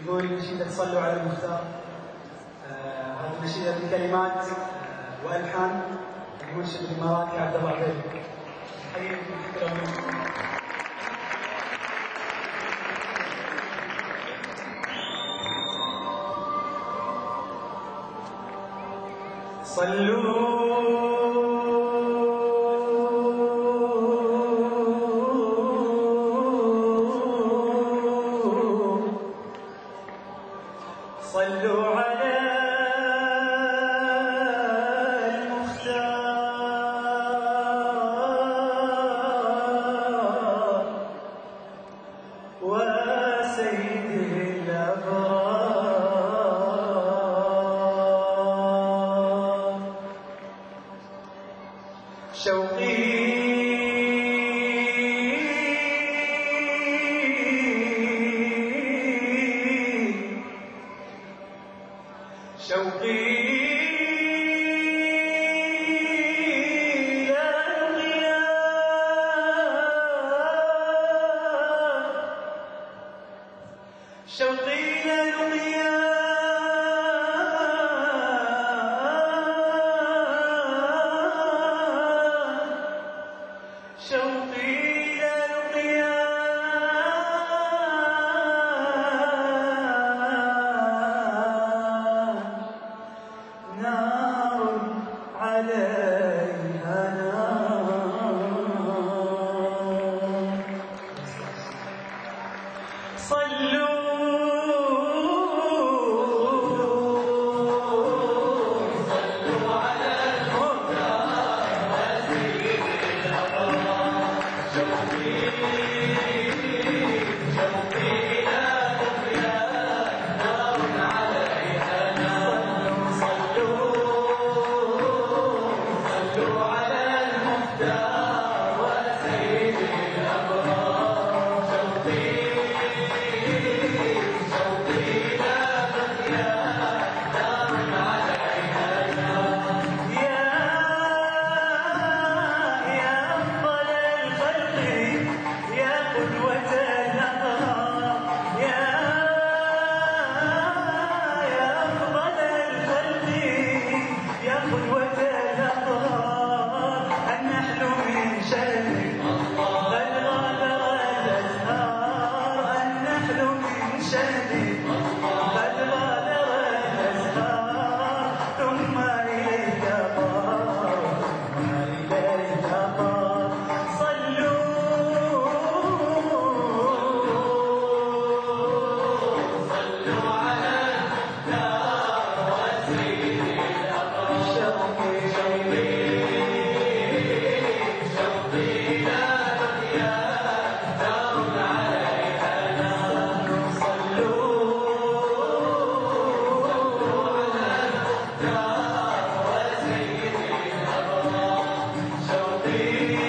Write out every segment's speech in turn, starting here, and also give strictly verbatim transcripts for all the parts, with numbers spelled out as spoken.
يقول نشيدة صلوا على المختار. آه هذه النشيدة بكلمات آه والحان المنشد الاماراتي عبد الله عبيد. حييكم شكرا. صلوا صلوا على المختار وسيد الأبرار. شوقي شوقي لا لقيا شوقي لا لقيا شوقي لا لقيا نار عليها نار. صلوا صلوا على المختار وسيد الأبرار. شوقي شوقي لا لقيا نار عليها نار. صلوا على المختار وسيد الأبرار. شوقي شوقي لا بقيا نار عليها نار. يا يا أفضل الخلق يا قدوة الأطهار. يا يا أفضل الخلق يا قدوة الأطهار. النحل من شرك قد غادر الأزهار. النحل من شرك قد غادر الأزهار. ثم إليك طار ثم إليك طار. صلوا صلوا على المختار وسيد الأبرار. شوقي شوقي لا بقيا نار عليها نار. صلوا على المختار وسيد الأبرار. شوقي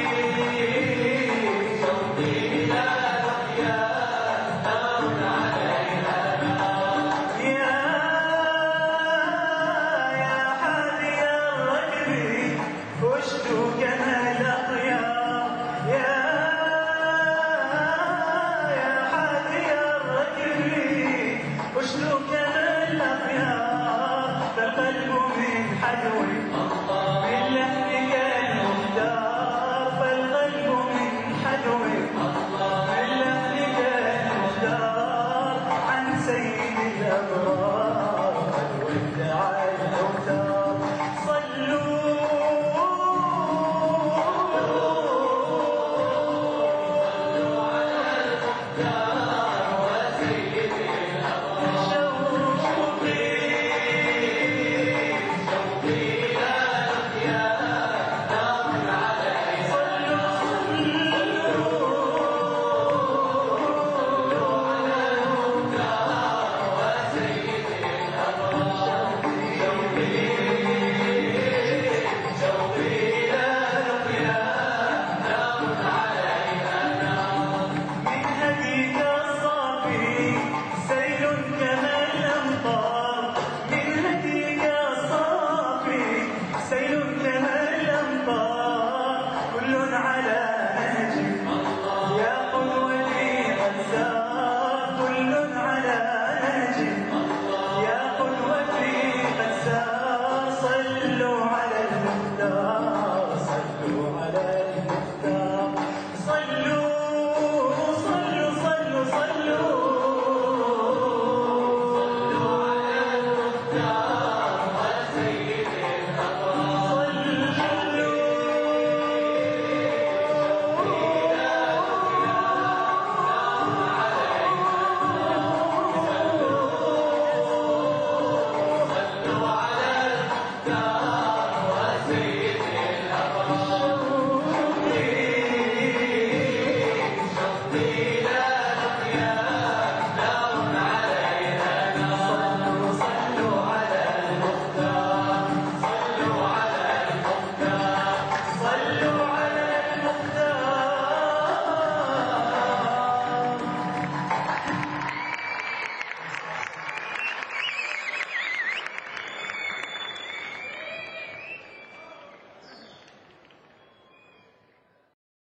شوقي لا بقيا نار عليها نار. يا يا حادي الركب اشدو كما الأطيار. يا يا حادي الركب اشدو كما الأطيار. فالقلب من حلو من لحنك المختار. فالقلب من حلو من لحنك المختار. عن سيد الأبرار قد ودع الأوتار. صلوا على المختار وسيد الأبرار. شوقي شوقي لا لقيا نار عليها. صلوا صلوا على المختار وسيد الأبرار. شوقي شوقي لا لقيا نار عليها نار. من هديك الدين